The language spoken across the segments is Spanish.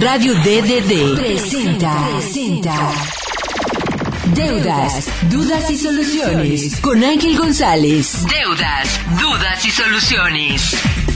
Radio DDD presenta Deudas, Dudas y Soluciones con Ángel González. Deudas, Dudas y Soluciones.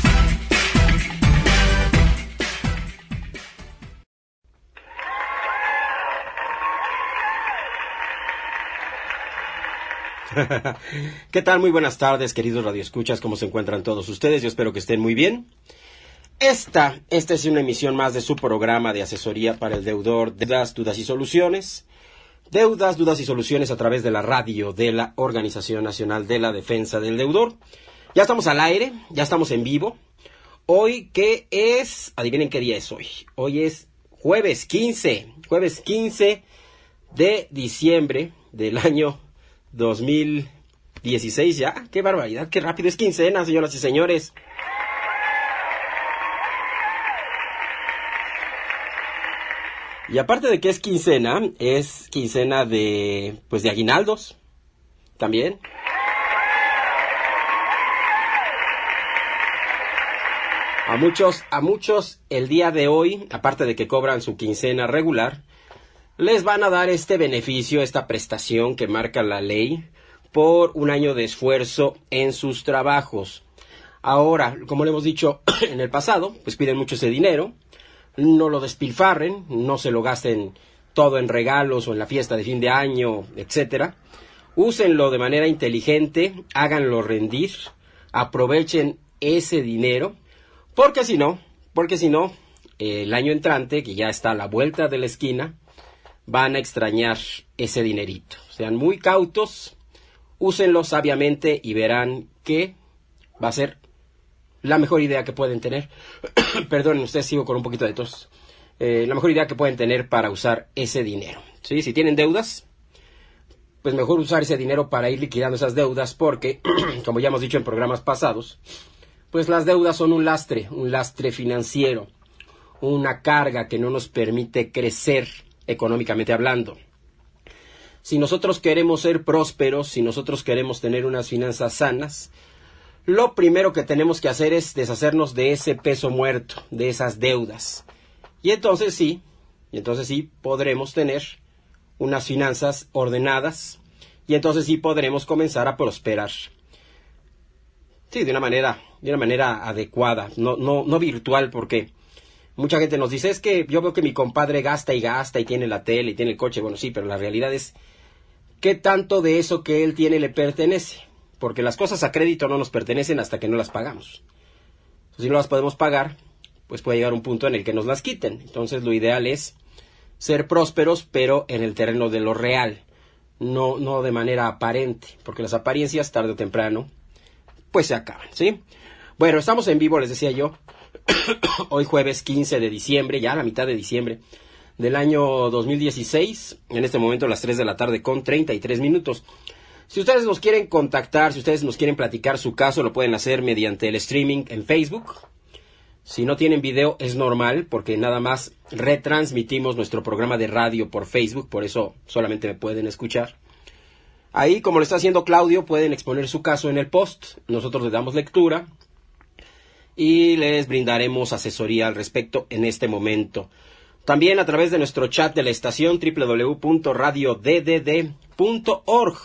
¿Qué tal? Muy buenas tardes, queridos radioescuchas. ¿Cómo se encuentran todos ustedes? Yo espero que estén muy bien. Esta es una emisión más de su programa de asesoría para el deudor, Deudas, Dudas y Soluciones. Deudas, Dudas y Soluciones a través de la radio de la Organización Nacional de la Defensa del Deudor. Ya estamos al aire, ya estamos en vivo. Hoy, ¿qué es? Adivinen qué día es hoy. Hoy es jueves 15 de diciembre del año 2016 ya. ¡Qué barbaridad! ¡Qué rápido! Es quincena, señoras y señores. Y aparte de que es quincena de aguinaldos también. A muchos el día de hoy, aparte de que cobran su quincena regular, les van a dar este beneficio, esta prestación que marca la ley por un año de esfuerzo en sus trabajos. Ahora, como le hemos dicho en el pasado, pues piden mucho ese dinero. No lo despilfarren, no se lo gasten todo en regalos o en la fiesta de fin de año, etcétera. Úsenlo de manera inteligente, háganlo rendir, aprovechen ese dinero, porque si no, el año entrante, que ya está a la vuelta de la esquina, van a extrañar ese dinerito. Sean muy cautos, úsenlo sabiamente y verán que va a ser la mejor idea que pueden tener. Perdón, ustedes, sigo con un poquito de tos. La mejor idea que pueden tener para usar ese dinero, ¿sí? Si tienen deudas, pues mejor usar ese dinero para ir liquidando esas deudas, porque, como ya hemos dicho en programas pasados, pues las deudas son un lastre financiero, una carga que no nos permite crecer económicamente hablando. Si nosotros queremos ser prósperos, si nosotros queremos tener unas finanzas sanas, lo primero que tenemos que hacer es deshacernos de ese peso muerto, de esas deudas. Y entonces sí podremos tener unas finanzas ordenadas, y entonces sí podremos comenzar a prosperar. Sí, de una manera adecuada, no virtual, porque mucha gente nos dice, es que yo veo que mi compadre gasta y tiene la tele y tiene el coche. Bueno, sí, pero la realidad es, ¿qué tanto de eso que él tiene le pertenece? Porque las cosas a crédito no nos pertenecen hasta que no las pagamos. Si no las podemos pagar, pues puede llegar un punto en el que nos las quiten. Entonces lo ideal es ser prósperos, pero en el terreno de lo real, no de manera aparente, porque las apariencias tarde o temprano pues se acaban, ¿sí? Bueno, estamos en vivo, les decía yo, hoy jueves 15 de diciembre, ya a la mitad de diciembre del año 2016, en este momento a las 3 de la tarde con 33 minutos. Si ustedes nos quieren contactar, si ustedes nos quieren platicar su caso, lo pueden hacer mediante el streaming en Facebook. Si no tienen video, es normal, porque nada más retransmitimos nuestro programa de radio por Facebook, por eso solamente me pueden escuchar. Ahí, como lo está haciendo Claudio, pueden exponer su caso en el post. Nosotros les damos lectura y les brindaremos asesoría al respecto en este momento. También a través de nuestro chat de la estación www.radioddd.org.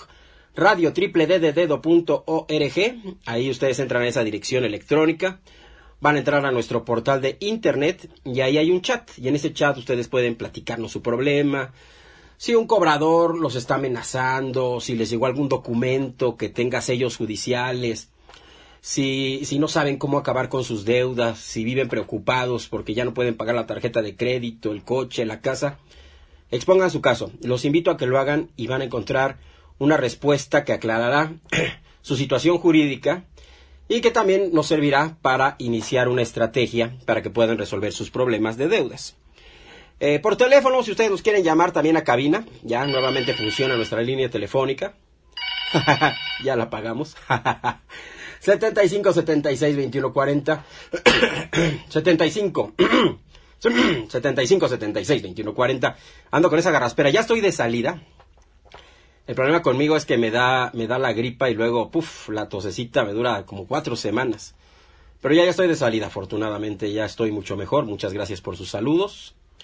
radio.ddd.org. Ahí ustedes entran a esa dirección electrónica, van a entrar a nuestro portal de internet y ahí hay un chat, y en ese chat ustedes pueden platicarnos su problema, si un cobrador los está amenazando, si les llegó algún documento que tenga sellos judiciales, si no saben cómo acabar con sus deudas, si viven preocupados porque ya no pueden pagar la tarjeta de crédito, el coche, la casa. Expongan su caso, los invito a que lo hagan y van a encontrar una respuesta que aclarará su situación jurídica y que también nos servirá para iniciar una estrategia para que puedan resolver sus problemas de deudas. Por teléfono, si ustedes nos quieren llamar también a cabina, ya nuevamente funciona nuestra línea telefónica. Ya la pagamos. 75 76 21 40 75 76 21 40. Ando con esa garraspera, ya estoy de salida. El problema conmigo es que me da la gripa y luego, la tosecita me dura como 4 semanas. Pero ya estoy de salida, afortunadamente, ya estoy mucho mejor. Muchas gracias por sus saludos.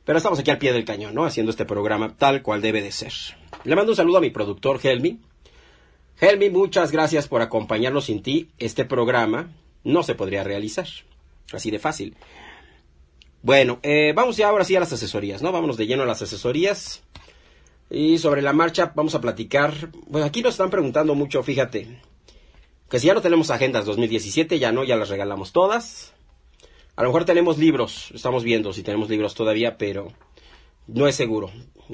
Pero estamos aquí al pie del cañón, ¿no? Haciendo este programa tal cual debe de ser. Le mando un saludo a mi productor, Helmi. Helmi, muchas gracias por acompañarnos. Sin ti, este programa no se podría realizar. Así de fácil. Bueno, vamos ya ahora sí a las asesorías, ¿no? Vámonos de lleno a las asesorías. Y sobre la marcha vamos a platicar. Pues aquí nos están preguntando mucho, fíjate, que si ya no tenemos agendas 2017, ya no, ya las regalamos todas. A lo mejor tenemos libros, estamos viendo si tenemos libros todavía, pero no es seguro,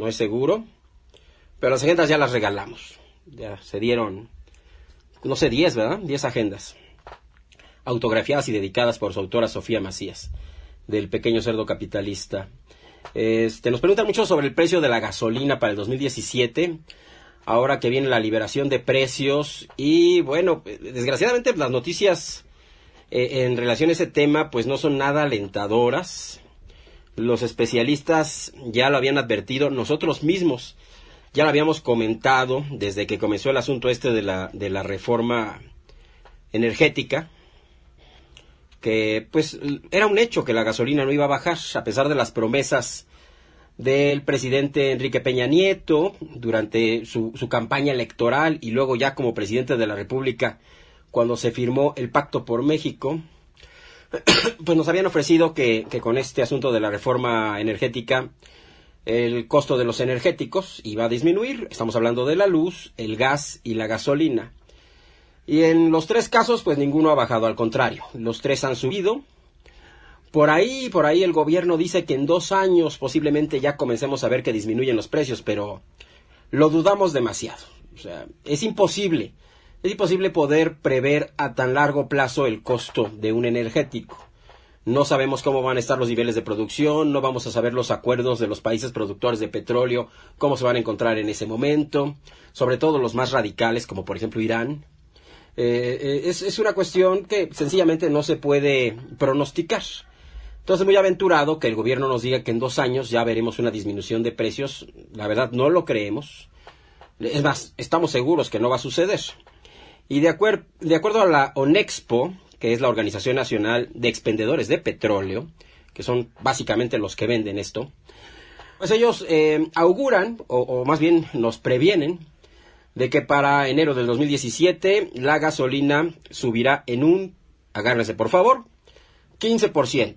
Pero las agendas ya las regalamos. Ya se dieron, no sé, 10, ¿verdad? 10 agendas. Autografiadas y dedicadas por su autora Sofía Macías, del Pequeño Cerdo Capitalista. Nos preguntan mucho sobre el precio de la gasolina para el 2017. Ahora que viene la liberación de precios. Y bueno, desgraciadamente las noticias en relación a ese tema pues no son nada alentadoras. Los especialistas ya lo habían advertido, nosotros mismos ya lo habíamos comentado desde que comenzó el asunto de la reforma energética, que pues era un hecho que la gasolina no iba a bajar, a pesar de las promesas del presidente Enrique Peña Nieto durante su campaña electoral y luego ya como presidente de la República cuando se firmó el Pacto por México. Pues nos habían ofrecido que con este asunto de la reforma energética el costo de los energéticos iba a disminuir. Estamos hablando de la luz, el gas y la gasolina. Y en los tres casos pues ninguno ha bajado, al contrario, los tres han subido. Por ahí el gobierno dice que en 2 años posiblemente ya comencemos a ver que disminuyen los precios, pero lo dudamos demasiado. O sea, es imposible poder prever a tan largo plazo el costo de un energético. No sabemos cómo van a estar los niveles de producción, no vamos a saber los acuerdos de los países productores de petróleo, cómo se van a encontrar en ese momento, sobre todo los más radicales, como por ejemplo Irán. Es una cuestión que sencillamente no se puede pronosticar. Entonces, muy aventurado que el gobierno nos diga que en 2 años ya veremos una disminución de precios. La verdad, no lo creemos. Es más, estamos seguros que no va a suceder. Y de acuerdo a la ONEXPO, que es la Organización Nacional de Expendedores de Petróleo, que son básicamente los que venden esto, pues ellos auguran, o más bien nos previenen, de que para enero del 2017 la gasolina subirá agárrense por favor, 15%.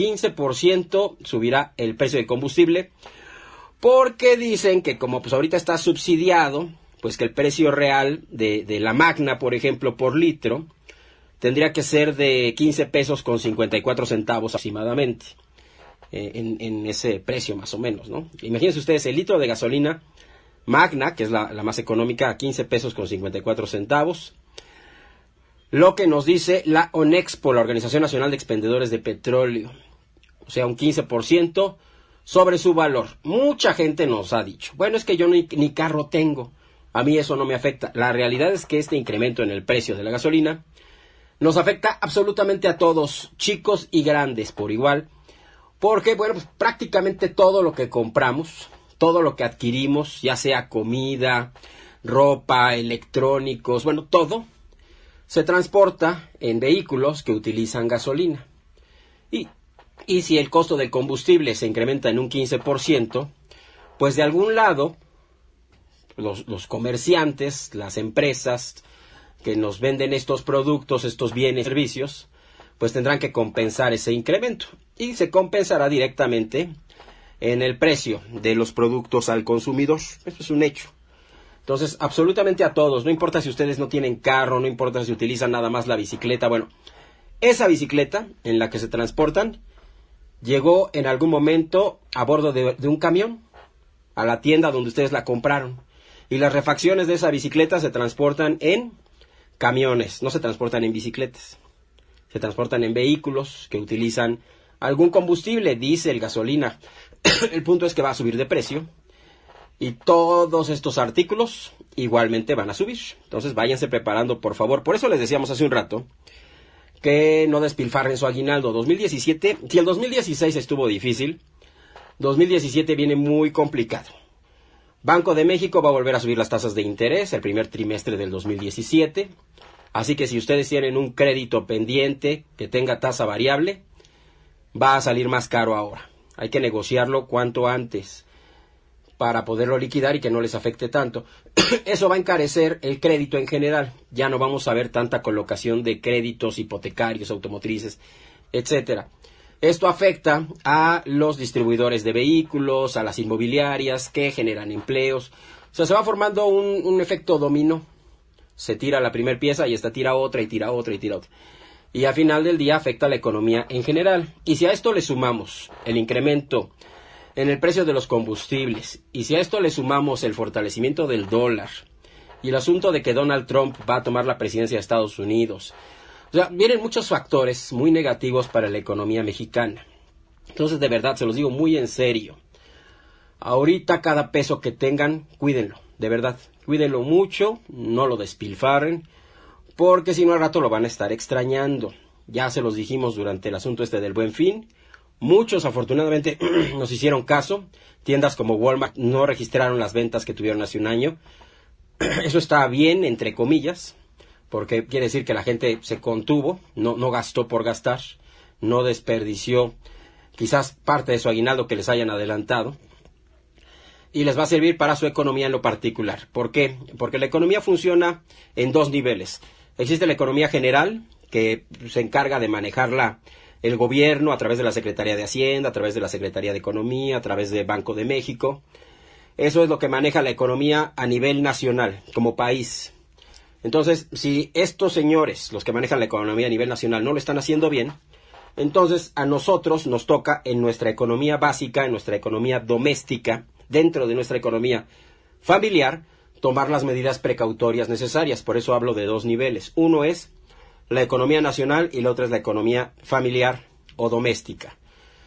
15% subirá el precio del combustible, porque dicen que como pues ahorita está subsidiado, pues que el precio real de la Magna, por ejemplo, por litro, tendría que ser de 15 pesos con 54 centavos aproximadamente, en ese precio más o menos, ¿no? Imagínense ustedes el litro de gasolina Magna, que es la más económica, a 15 pesos con 54 centavos. Lo que nos dice la ONEXPO, la Organización Nacional de Expendedores de Petróleo. O sea, un 15% sobre su valor. Mucha gente nos ha dicho, bueno, es que yo ni carro tengo, a mí eso no me afecta. La realidad es que este incremento en el precio de la gasolina nos afecta absolutamente a todos, chicos y grandes por igual, porque, bueno, pues prácticamente todo lo que compramos, todo lo que adquirimos, ya sea comida, ropa, electrónicos, bueno, todo se transporta en vehículos que utilizan gasolina. Y si el costo del combustible se incrementa en un 15%, pues de algún lado los comerciantes, las empresas que nos venden estos productos, estos bienes y servicios, pues tendrán que compensar ese incremento. Y se compensará directamente en el precio de los productos al consumidor. Eso es un hecho. Entonces, absolutamente a todos, no importa si ustedes no tienen carro, no importa si utilizan nada más la bicicleta, bueno, esa bicicleta en la que se transportan llegó en algún momento a bordo de un camión a la tienda donde ustedes la compraron. Y las refacciones de esa bicicleta se transportan en camiones, no se transportan en bicicletas. Se transportan en vehículos que utilizan algún combustible, diésel, gasolina. El punto es que va a subir de precio. Y todos estos artículos igualmente van a subir. Entonces váyanse preparando, por favor. Por eso les decíamos hace un rato que no despilfarren su aguinaldo. 2017, si el 2016 estuvo difícil, 2017 viene muy complicado. Banco de México va a volver a subir las tasas de interés el primer trimestre del 2017. Así que si ustedes tienen un crédito pendiente que tenga tasa variable, va a salir más caro ahora. Hay que negociarlo cuanto antes para poderlo liquidar y que no les afecte tanto. Eso va a encarecer el crédito en general. Ya no vamos a ver tanta colocación de créditos hipotecarios, automotrices, etcétera. Esto afecta a los distribuidores de vehículos, a las inmobiliarias que generan empleos. O sea, se va formando un efecto dominó. Se tira la primera pieza y esta tira otra y tira otra y tira otra. Y al final del día afecta a la economía en general. Y si a esto le sumamos el incremento en el precio de los combustibles, y si a esto le sumamos el fortalecimiento del dólar, y el asunto de que Donald Trump va a tomar la presidencia de Estados Unidos, o sea, vienen muchos factores muy negativos para la economía mexicana. Entonces, de verdad, se los digo muy en serio. Ahorita cada peso que tengan, cuídenlo, de verdad, cuídenlo mucho, no lo despilfarren, porque si no al rato lo van a estar extrañando. Ya se los dijimos durante el asunto del Buen Fin. Muchos, afortunadamente, nos hicieron caso. Tiendas como Walmart no registraron las ventas que tuvieron hace un año. Eso está bien, entre comillas, porque quiere decir que la gente se contuvo, no gastó por gastar, no desperdició quizás parte de su aguinaldo que les hayan adelantado. Y les va a servir para su economía en lo particular. ¿Por qué? Porque la economía funciona en dos niveles. Existe la economía general, que se encarga de manejarla el gobierno a través de la Secretaría de Hacienda, a través de la Secretaría de Economía, a través de Banco de México. Eso es lo que maneja la economía a nivel nacional, como país. Entonces, si estos señores, los que manejan la economía a nivel nacional, no lo están haciendo bien, entonces a nosotros nos toca en nuestra economía básica, en nuestra economía doméstica, dentro de nuestra economía familiar, tomar las medidas precautorias necesarias. Por eso hablo de dos niveles. Uno es la economía nacional y la otra es la economía familiar o doméstica.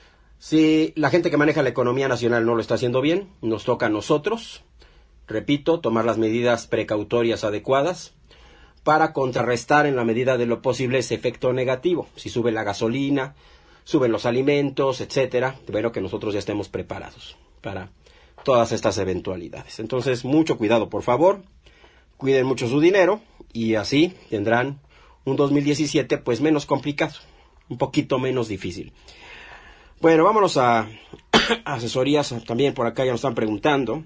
Si la gente que maneja la economía nacional no lo está haciendo bien, nos toca a nosotros, repito, tomar las medidas precautorias adecuadas para contrarrestar en la medida de lo posible ese efecto negativo. Si sube la gasolina, suben los alimentos, etcétera, bueno, que nosotros ya estemos preparados para todas estas eventualidades. Entonces, mucho cuidado, por favor. Cuiden mucho su dinero y así tendrán un 2017 pues menos complicado, un poquito menos difícil. Bueno, vámonos a asesorías. También por acá ya nos están preguntando.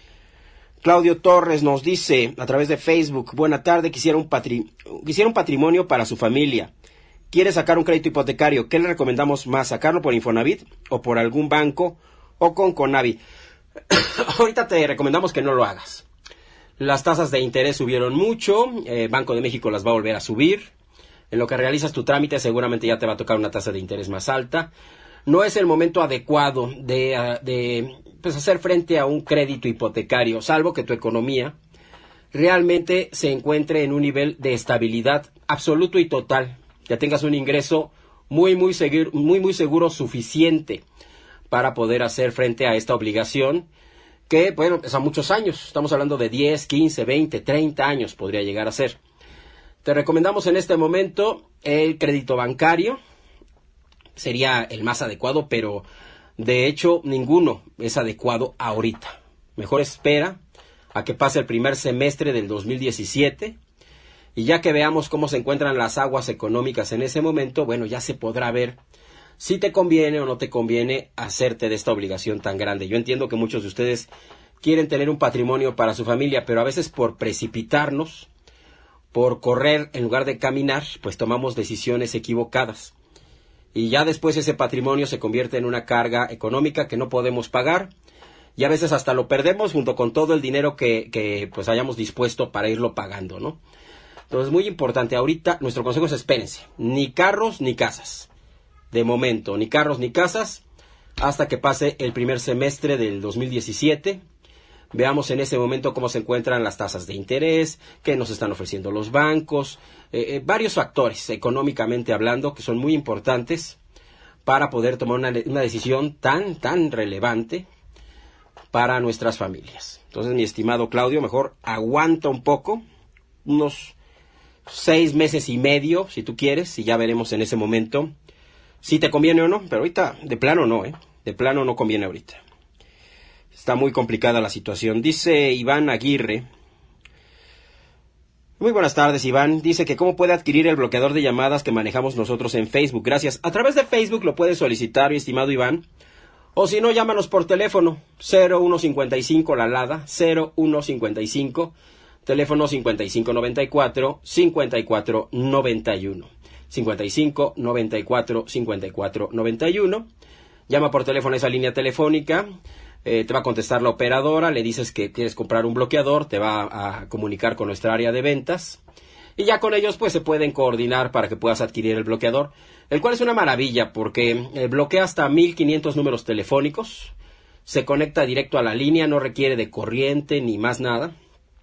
Claudio Torres nos dice a través de Facebook: buena tarde, quisiera un patrimonio para su familia. Quiere sacar un crédito hipotecario. ¿Qué le recomendamos más? ¿Sacarlo por Infonavit o por algún banco o con Conavi? Ahorita te recomendamos que no lo hagas. Las tasas de interés subieron mucho. Banco de México las va a volver a subir. En lo que realizas tu trámite seguramente ya te va a tocar una tasa de interés más alta. No es el momento adecuado de hacer frente a un crédito hipotecario, salvo que tu economía realmente se encuentre en un nivel de estabilidad absoluto y total. Ya tengas un ingreso muy seguro, suficiente para poder hacer frente a esta obligación que, bueno, es a muchos años. Estamos hablando de 10, 15, 20, 30 años podría llegar a ser. Te recomendamos en este momento el crédito bancario. Sería el más adecuado, pero de hecho ninguno es adecuado ahorita. Mejor espera a que pase el primer semestre del 2017 y ya que veamos cómo se encuentran las aguas económicas en ese momento, bueno, ya se podrá ver si te conviene o no te conviene hacerte de esta obligación tan grande. Yo entiendo que muchos de ustedes quieren tener un patrimonio para su familia, pero a veces por precipitarnos, por correr en lugar de caminar, pues tomamos decisiones equivocadas. Y ya después ese patrimonio se convierte en una carga económica que no podemos pagar y a veces hasta lo perdemos junto con todo el dinero que pues hayamos dispuesto para irlo pagando, ¿no? Entonces, muy importante, ahorita nuestro consejo es espérense, ni carros ni casas. De momento, ni carros ni casas, hasta que pase el primer semestre del 2017. Veamos en ese momento cómo se encuentran las tasas de interés, qué nos están ofreciendo los bancos, varios factores económicamente hablando que son muy importantes para poder tomar una decisión tan relevante para nuestras familias. Entonces, mi estimado Claudio, mejor aguanta un poco, unos 6 meses y medio, si tú quieres, y ya veremos en ese momento si te conviene o no, pero ahorita de plano no, de plano no conviene ahorita. Está muy complicada la situación. Dice Iván Aguirre. Muy buenas tardes, Iván. Dice que cómo puede adquirir el bloqueador de llamadas que manejamos nosotros en Facebook. Gracias. A través de Facebook lo puedes solicitar, mi estimado Iván, O si no, llámanos por teléfono 0155 La Lada, 0155, teléfono 5594 5491. 55 94 54 91. Llama por teléfono a esa línea telefónica, te va a contestar la operadora, le dices que quieres comprar un bloqueador, te va a comunicar con nuestra área de ventas y ya con ellos pues se pueden coordinar para que puedas adquirir el bloqueador, el cual es una maravilla porque bloquea hasta 1500 números telefónicos, se conecta directo a la línea, no requiere de corriente ni más nada.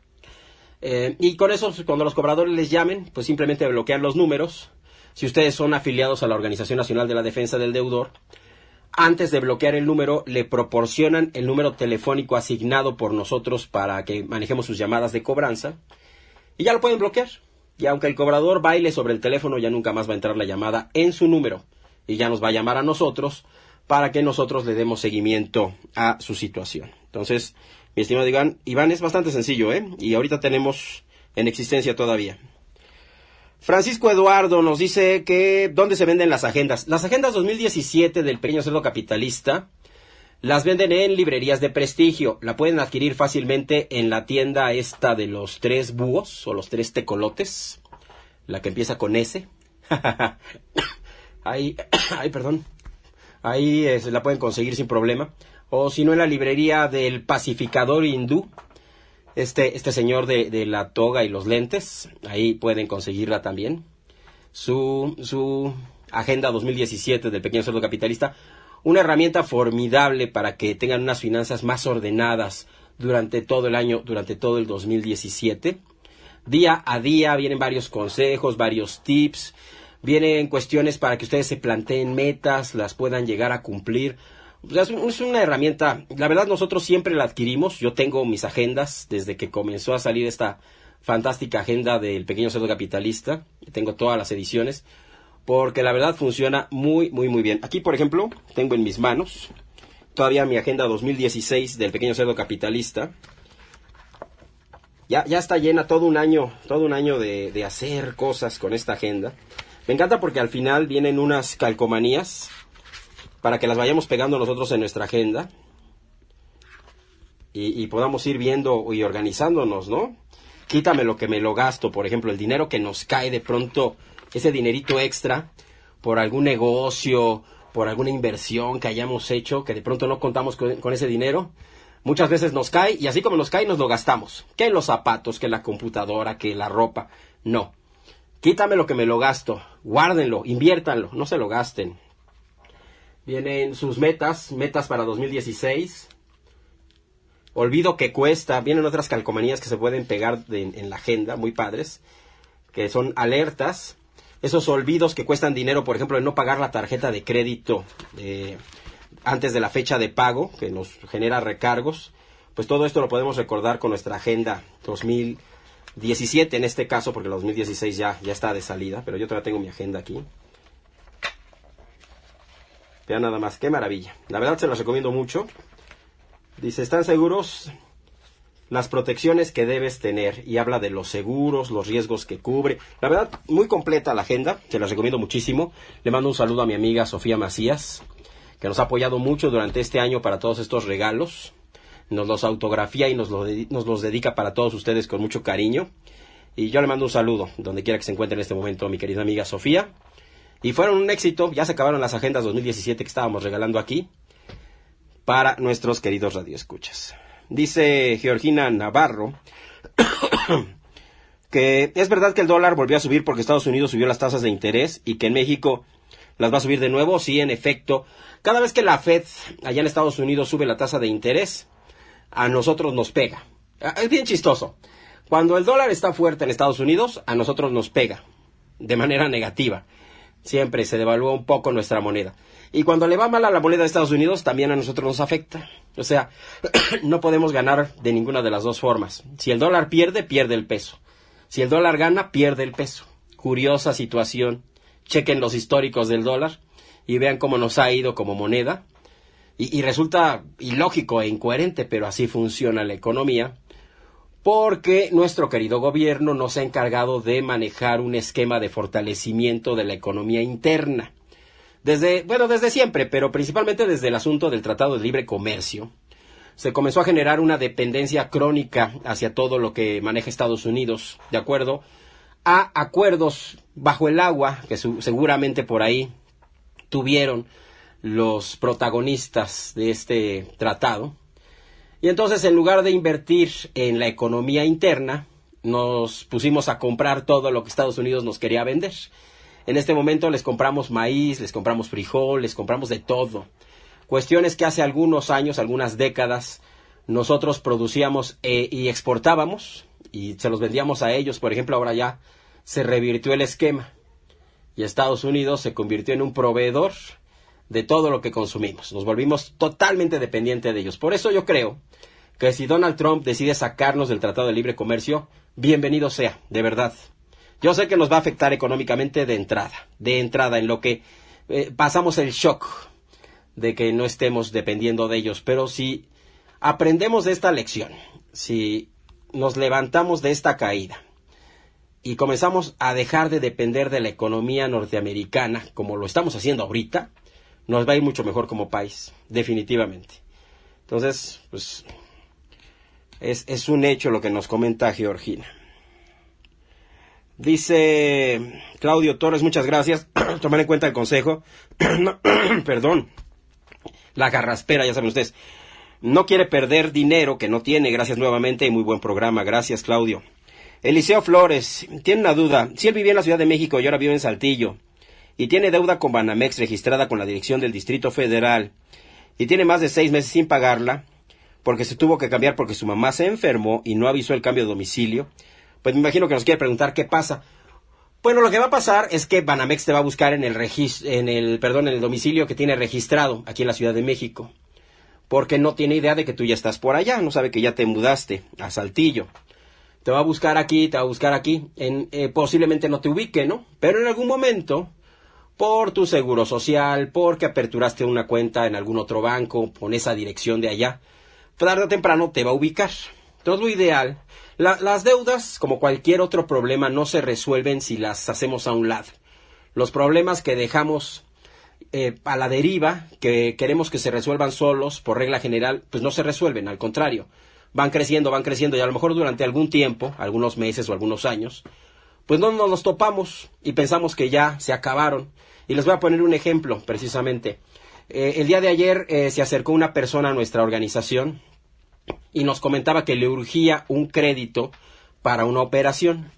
Y con eso, cuando los cobradores les llamen, pues simplemente bloquean los números. Si ustedes son afiliados a la Organización Nacional de la Defensa del Deudor, antes de bloquear el número, le proporcionan el número telefónico asignado por nosotros para que manejemos sus llamadas de cobranza y ya lo pueden bloquear. Y aunque el cobrador baile sobre el teléfono, ya nunca más va a entrar la llamada en su número y ya nos va a llamar a nosotros para que nosotros le demos seguimiento a su situación. Entonces, mi estimado Iván, es bastante sencillo, y ahorita tenemos en existencia todavía. Francisco Eduardo nos dice que ¿dónde se venden las agendas? Las agendas 2017 del Pequeño Cerdo Capitalista las venden en librerías de prestigio. La pueden adquirir fácilmente en la tienda esta de los 3 búhos o los 3 tecolotes, la que empieza con S. Ahí se la pueden conseguir sin problema. O si no, en la librería del Pacificador Hindú. Este señor de la toga y los lentes, ahí pueden conseguirla también. Su agenda 2017 del Pequeño Cerdo Capitalista, una herramienta formidable para que tengan unas finanzas más ordenadas durante todo el año, durante todo el 2017. Día a día vienen varios consejos, varios tips, vienen cuestiones para que ustedes se planteen metas, las puedan llegar a cumplir. Es una herramienta, la verdad nosotros siempre la adquirimos. Yo tengo mis agendas desde que comenzó a salir esta fantástica agenda del Pequeño Cerdo Capitalista. Tengo todas las ediciones porque la verdad funciona muy, muy, muy bien. Aquí, por ejemplo, tengo en mis manos todavía mi agenda 2016 del Pequeño Cerdo Capitalista. Ya está llena todo un año de hacer cosas con esta agenda. Me encanta porque al final vienen unas calcomanías para que las vayamos pegando nosotros en nuestra agenda y podamos ir viendo y organizándonos, ¿no? Quítame lo que me lo gasto, por ejemplo, el dinero que nos cae de pronto, ese dinerito extra por algún negocio, por alguna inversión que hayamos hecho, que de pronto no contamos con ese dinero. Muchas veces nos cae y así como nos cae nos lo gastamos. Que en los zapatos, que en la computadora, que en la ropa. No. Quítame lo que me lo gasto, guárdenlo, inviértanlo, no se lo gasten. Vienen sus metas para 2016. Olvido que cuesta. Vienen otras calcomanías que se pueden pegar en la agenda, muy padres, que son alertas. Esos olvidos que cuestan dinero, por ejemplo, de no pagar la tarjeta de crédito antes de la fecha de pago, que nos genera recargos. Pues todo esto lo podemos recordar con nuestra agenda 2017, en este caso, porque la 2016 ya está de salida, pero yo todavía tengo mi agenda aquí. Vean nada más, qué maravilla. La verdad se los recomiendo mucho. Dice, ¿están seguros? Las protecciones que debes tener. Y habla de los seguros, los riesgos que cubre. La verdad, muy completa la agenda. Se las recomiendo muchísimo. Le mando un saludo a mi amiga Sofía Macías, que nos ha apoyado mucho durante este año para todos estos regalos. Nos los autografía y nos los dedica para todos ustedes con mucho cariño. Y yo le mando un saludo, donde quiera que se encuentre en este momento mi querida amiga Sofía. Y fueron un éxito, ya se acabaron las agendas 2017 que estábamos regalando aquí para nuestros queridos radioescuchas. Dice Georgina Navarro que es verdad que el dólar volvió a subir porque Estados Unidos subió las tasas de interés y que en México las va a subir de nuevo. Sí, en efecto, cada vez que la Fed allá en Estados Unidos sube la tasa de interés, a nosotros nos pega. Es bien chistoso. Cuando el dólar está fuerte en Estados Unidos, a nosotros nos pega de manera negativa. Siempre se devalúa un poco nuestra moneda. Y cuando le va mal a la moneda de Estados Unidos, también a nosotros nos afecta. O sea, no podemos ganar de ninguna de las dos formas. Si el dólar pierde, pierde el peso. Si el dólar gana, pierde el peso. Curiosa situación. Chequen los históricos del dólar y vean cómo nos ha ido como moneda. Y resulta ilógico e incoherente, pero así funciona la economía. Porque nuestro querido gobierno nos ha encargado de manejar un esquema de fortalecimiento de la economía interna. desde siempre, pero principalmente desde el asunto del Tratado de Libre Comercio, se comenzó a generar una dependencia crónica hacia todo lo que maneja Estados Unidos, de acuerdo a acuerdos bajo el agua que seguramente por ahí tuvieron los protagonistas de este tratado. Y entonces, en lugar de invertir en la economía interna, nos pusimos a comprar todo lo que Estados Unidos nos quería vender. En este momento les compramos maíz, les compramos frijol, les compramos de todo. Cuestiones que hace algunos años, algunas décadas, nosotros producíamos y exportábamos y se los vendíamos a ellos. Por ejemplo, ahora ya se revirtió el esquema y Estados Unidos se convirtió en un proveedor de todo lo que consumimos. Nos volvimos totalmente dependientes de ellos. Por eso yo creo que si Donald Trump decide sacarnos del Tratado de Libre Comercio, bienvenido sea, de verdad. Yo sé que nos va a afectar económicamente de entrada, en lo que pasamos el shock de que no estemos dependiendo de ellos. Pero si aprendemos de esta lección, si nos levantamos de esta caída y comenzamos a dejar de depender de la economía norteamericana, como lo estamos haciendo ahorita, nos va a ir mucho mejor como país, definitivamente. Entonces, pues, es un hecho lo que nos comenta Georgina. Dice Claudio Torres, muchas gracias. Tomar en cuenta el consejo. No, perdón. La garraspera, ya saben ustedes. No quiere perder dinero que no tiene. Gracias nuevamente y muy buen programa. Gracias, Claudio. Eliseo Flores, tiene una duda. Si él vivía en la Ciudad de México y ahora vive en Saltillo, y tiene deuda con Banamex registrada con la dirección del Distrito Federal, y tiene más de 6 meses sin pagarla, porque se tuvo que cambiar porque su mamá se enfermó y no avisó el cambio de domicilio, pues me imagino que nos quiere preguntar qué pasa. Bueno, lo que va a pasar es que Banamex te va a buscar en el domicilio que tiene registrado aquí en la Ciudad de México, porque no tiene idea de que tú ya estás por allá, no sabe que ya te mudaste a Saltillo. Te va a buscar aquí, posiblemente no te ubique, ¿no? Pero en algún momento, por tu seguro social, porque aperturaste una cuenta en algún otro banco con esa dirección de allá, tarde o temprano te va a ubicar. Entonces, lo ideal, las deudas, como cualquier otro problema, no se resuelven si las hacemos a un lado. Los problemas que dejamos a la deriva, que queremos que se resuelvan solos, por regla general, pues no se resuelven, al contrario. Van creciendo, y a lo mejor durante algún tiempo, algunos meses o algunos años, pues no nos topamos y pensamos que ya se acabaron. Y les voy a poner un ejemplo, precisamente. El día de ayer se acercó una persona a nuestra organización y nos comentaba que le urgía un crédito para una operación,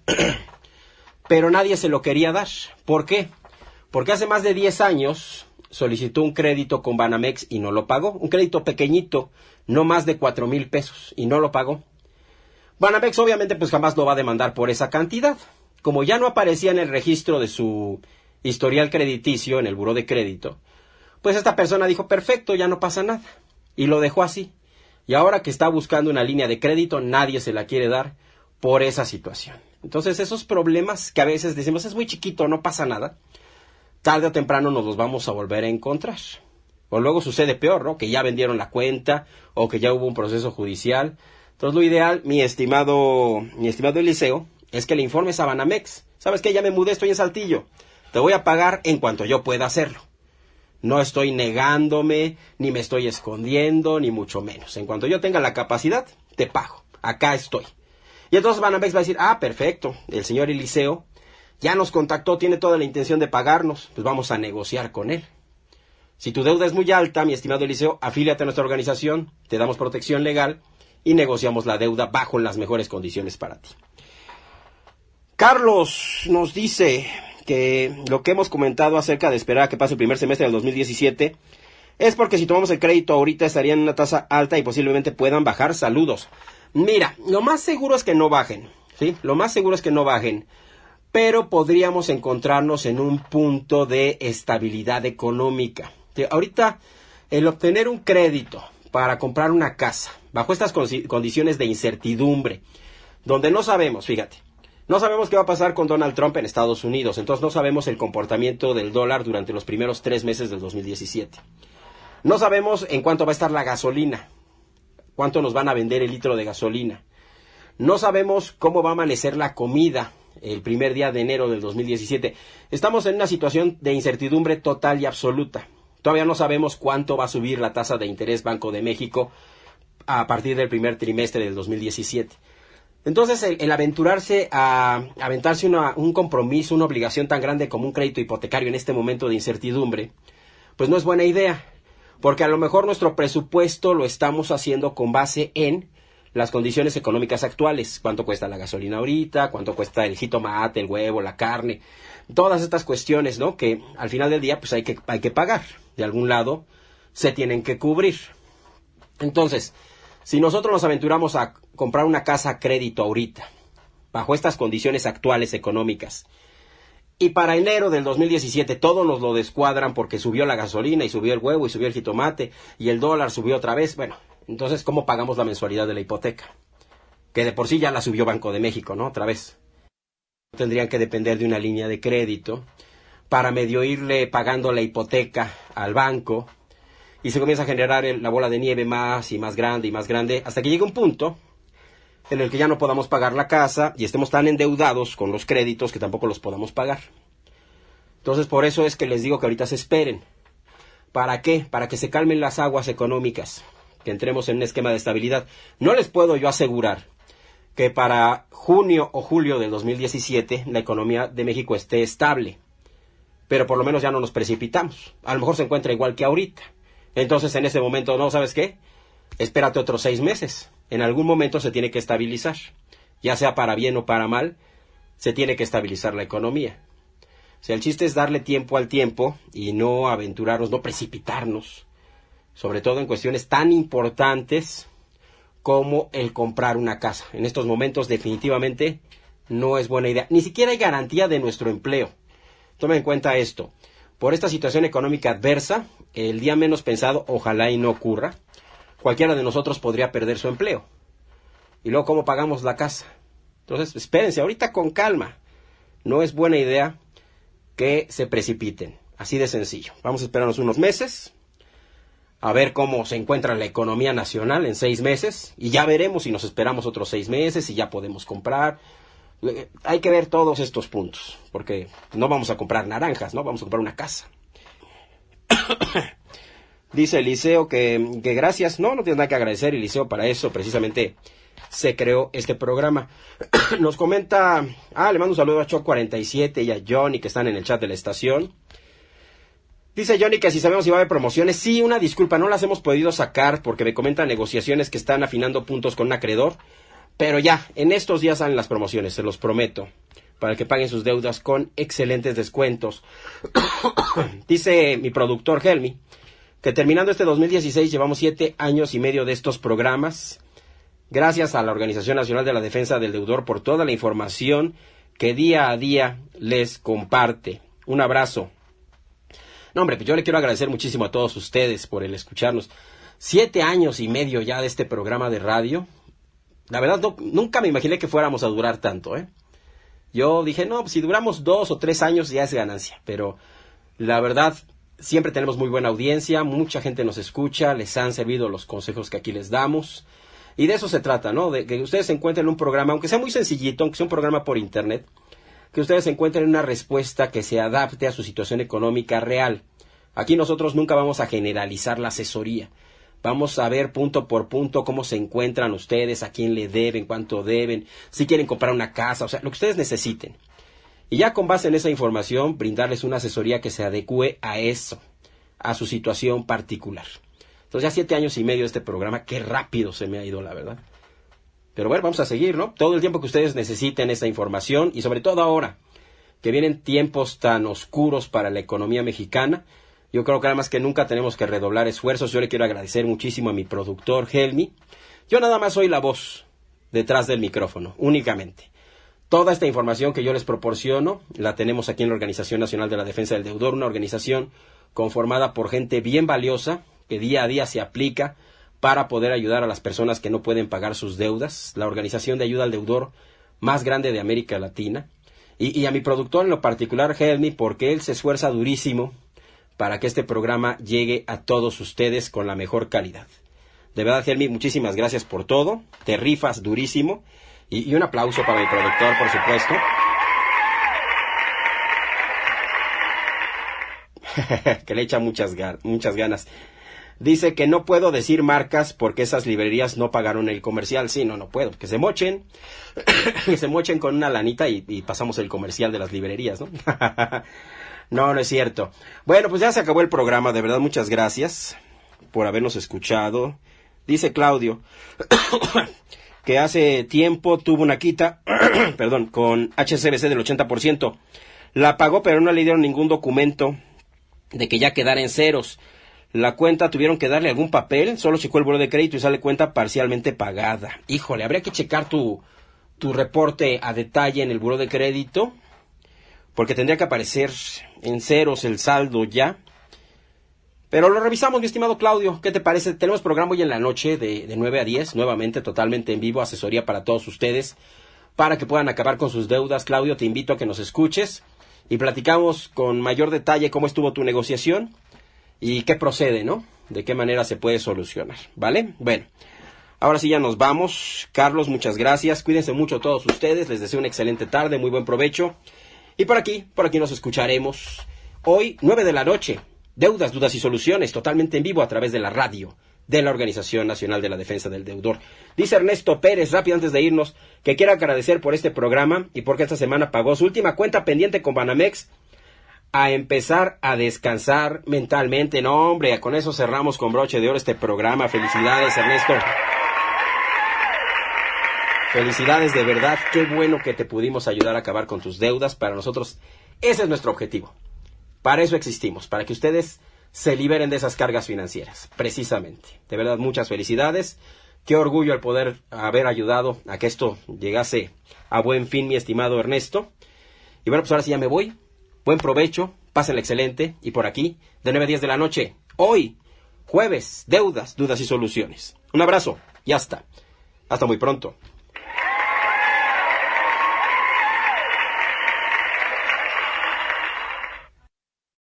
pero nadie se lo quería dar. ¿Por qué? Porque hace más de 10 años solicitó un crédito con Banamex y no lo pagó. Un crédito pequeñito, no más de 4,000 pesos, y no lo pagó. Banamex obviamente pues jamás lo va a demandar por esa cantidad. Como ya no aparecía en el registro de su historial crediticio en el buró de crédito, pues esta persona dijo, perfecto, ya no pasa nada, y lo dejó así. Y ahora que está buscando una línea de crédito, nadie se la quiere dar por esa situación. Entonces, esos problemas que a veces decimos, es muy chiquito, no pasa nada, tarde o temprano nos los vamos a volver a encontrar. O luego sucede peor, ¿no? Que ya vendieron la cuenta, o que ya hubo un proceso judicial. Entonces, lo ideal, mi estimado Eliseo, es que le informes a Banamex. ¿Sabes qué? Ya me mudé, estoy en Saltillo. Te voy a pagar en cuanto yo pueda hacerlo. No estoy negándome, ni me estoy escondiendo, ni mucho menos. En cuanto yo tenga la capacidad, te pago. Acá estoy. Y entonces Banamex va a decir, perfecto, el señor Eliseo ya nos contactó, tiene toda la intención de pagarnos, pues vamos a negociar con él. Si tu deuda es muy alta, mi estimado Eliseo, afíliate a nuestra organización, te damos protección legal y negociamos la deuda bajo las mejores condiciones para ti. Carlos nos dice que lo que hemos comentado acerca de esperar a que pase el primer semestre del 2017 es porque si tomamos el crédito ahorita estarían en una tasa alta y posiblemente puedan bajar. Saludos. Mira, lo más seguro es que no bajen, ¿sí? Lo más seguro es que no bajen, pero podríamos encontrarnos en un punto de estabilidad económica. Ahorita, el obtener un crédito para comprar una casa, bajo estas condiciones de incertidumbre, donde no sabemos, fíjate, no sabemos qué va a pasar con Donald Trump en Estados Unidos, entonces no sabemos el comportamiento del dólar durante los primeros 3 meses del 2017. No sabemos en cuánto va a estar la gasolina, cuánto nos van a vender el litro de gasolina. No sabemos cómo va a amanecer la comida el primer día de enero del 2017. Estamos en una situación de incertidumbre total y absoluta. Todavía no sabemos cuánto va a subir la tasa de interés Banco de México a partir del primer trimestre del 2017. Entonces, el aventurarse a aventarse un compromiso, una obligación tan grande como un crédito hipotecario en este momento de incertidumbre, pues no es buena idea, porque a lo mejor nuestro presupuesto lo estamos haciendo con base en las condiciones económicas actuales. ¿Cuánto cuesta la gasolina ahorita? ¿Cuánto cuesta el jitomate, el huevo, la carne? Todas estas cuestiones, ¿no? Que al final del día pues hay que pagar. De algún lado se tienen que cubrir. Entonces, si nosotros nos aventuramos a comprar una casa a crédito ahorita, bajo estas condiciones actuales económicas, y para enero del 2017 todos nos lo descuadran porque subió la gasolina y subió el huevo y subió el jitomate y el dólar subió otra vez, bueno, entonces ¿cómo pagamos la mensualidad de la hipoteca? Que de por sí ya la subió Banco de México, ¿no? Otra vez. Tendrían que depender de una línea de crédito para medio irle pagando la hipoteca al banco y se comienza a generar la bola de nieve más y más grande hasta que llega un punto en el que ya no podamos pagar la casa y estemos tan endeudados con los créditos que tampoco los podamos pagar. Entonces por eso es que les digo que ahorita se esperen. ¿Para qué? Para que se calmen las aguas económicas, que entremos en un esquema de estabilidad. No les puedo yo asegurar que para junio o julio del 2017 la economía de México esté estable, pero por lo menos ya no nos precipitamos. A lo mejor se encuentra igual que ahorita. Entonces en ese momento, ¿no? ¿Sabes qué? Espérate otros 6 meses. En algún momento se tiene que estabilizar. Ya sea para bien o para mal, se tiene que estabilizar la economía. O sea, el chiste es darle tiempo al tiempo y no aventurarnos, no precipitarnos, sobre todo en cuestiones tan importantes como el comprar una casa. En estos momentos definitivamente no es buena idea. Ni siquiera hay garantía de nuestro empleo. Tomen en cuenta esto. Por esta situación económica adversa, el día menos pensado, ojalá y no ocurra, cualquiera de nosotros podría perder su empleo. Y luego, ¿cómo pagamos la casa? Entonces, espérense, ahorita con calma. No es buena idea que se precipiten. Así de sencillo. Vamos a esperarnos unos meses, a ver cómo se encuentra la economía nacional en 6 meses, y ya veremos si nos esperamos otros 6 meses, si ya podemos comprar. Hay que ver todos estos puntos, porque no vamos a comprar naranjas, ¿no? Vamos a comprar una casa. Dice Eliseo que gracias. No tienes nada que agradecer, Eliseo, para eso precisamente se creó este programa. Nos comenta, le mando un saludo a Choc47 y a Johnny que están en el chat de la estación. Dice Johnny que si sabemos si va a haber promociones. Sí, una disculpa, no las hemos podido sacar porque me comentan negociaciones que están afinando puntos con un acreedor. Pero ya, en estos días salen las promociones, se los prometo, para que paguen sus deudas con excelentes descuentos. Dice mi productor Helmi que terminando este 2016 llevamos 7 años y medio de estos programas. Gracias a la Organización Nacional de la Defensa del Deudor por toda la información que día a día les comparte. Un abrazo. No, hombre, pues yo le quiero agradecer muchísimo a todos ustedes por el escucharnos. 7 años y medio ya de este programa de radio. La verdad, nunca me imaginé que fuéramos a durar tanto, ¿eh? Yo dije, no, pues si duramos 2 o 3 años ya es ganancia. Pero la verdad, siempre tenemos muy buena audiencia, mucha gente nos escucha, les han servido los consejos que aquí les damos. Y de eso se trata, ¿no? De que ustedes encuentren un programa, aunque sea muy sencillito, aunque sea un programa por internet, que ustedes encuentren una respuesta que se adapte a su situación económica real. Aquí nosotros nunca vamos a generalizar la asesoría. Vamos a ver punto por punto cómo se encuentran ustedes, a quién le deben, cuánto deben, si quieren comprar una casa, o sea, lo que ustedes necesiten. Y ya con base en esa información, brindarles una asesoría que se adecue a eso, a su situación particular. Entonces ya 7 años y medio de este programa, qué rápido se me ha ido, la verdad. Pero bueno, vamos a seguir, ¿no? Todo el tiempo que ustedes necesiten esta información, y sobre todo ahora, que vienen tiempos tan oscuros para la economía mexicana, yo creo que nada más que nunca tenemos que redoblar esfuerzos. Yo le quiero agradecer muchísimo a mi productor, Helmi. Yo nada más soy la voz detrás del micrófono, únicamente. Toda esta información que yo les proporciono la tenemos aquí en la Organización Nacional de la Defensa del Deudor, una organización conformada por gente bien valiosa que día a día se aplica para poder ayudar a las personas que no pueden pagar sus deudas. La organización de ayuda al deudor más grande de América Latina. Y a mi productor en lo particular, Helmi, porque él se esfuerza durísimo para que este programa llegue a todos ustedes con la mejor calidad. De verdad, Helmi, muchísimas gracias por todo. Te rifas durísimo. Y un aplauso para mi productor, por supuesto. que le echa muchas ganas. Dice que no puedo decir marcas porque esas librerías no pagaron el comercial. Sí, no puedo. Que se mochen. Que se mochen con una lanita y pasamos el comercial de las librerías, ¿no? No es cierto. Bueno, pues ya se acabó el programa. De verdad, muchas gracias por habernos escuchado. Dice Claudio que hace tiempo tuvo una quita, perdón, con HSBC del 80%. La pagó, pero no le dieron ningún documento de que ya quedara en ceros. La cuenta tuvieron que darle algún papel, solo checó el buró de crédito y sale cuenta parcialmente pagada. Híjole, habría que checar tu reporte a detalle en el buró de crédito, porque tendría que aparecer en ceros el saldo ya. Pero lo revisamos, mi estimado Claudio. ¿Qué te parece? Tenemos programa hoy en la noche de 9 a 10, nuevamente totalmente en vivo, asesoría para todos ustedes, para que puedan acabar con sus deudas. Claudio, te invito a que nos escuches y platicamos con mayor detalle cómo estuvo tu negociación y qué procede, ¿no? De qué manera se puede solucionar, ¿vale? Bueno, ahora sí ya nos vamos. Carlos, muchas gracias. Cuídense mucho todos ustedes. Les deseo una excelente tarde, muy buen provecho. Y por aquí nos escucharemos hoy, 9 de la noche. Deudas, dudas y soluciones, totalmente en vivo a través de la radio de la Organización Nacional de la Defensa del Deudor. Dice Ernesto Pérez, rápido antes de irnos, que quiere agradecer por este programa y porque esta semana pagó su última cuenta pendiente con Banamex, a empezar a descansar mentalmente. No, hombre, con eso cerramos con broche de oro este programa. Felicidades, Ernesto. Felicidades, de verdad. Qué bueno que te pudimos ayudar a acabar con tus deudas. Para nosotros, ese es nuestro objetivo. Para eso existimos, para que ustedes se liberen de esas cargas financieras, precisamente. De verdad, muchas felicidades. Qué orgullo el poder haber ayudado a que esto llegase a buen fin, mi estimado Ernesto. Y bueno, pues ahora sí ya me voy. Buen provecho, pásenla excelente. Y por aquí, de 9 a 10 de la noche, hoy, jueves, deudas, dudas y soluciones. Un abrazo y hasta muy pronto.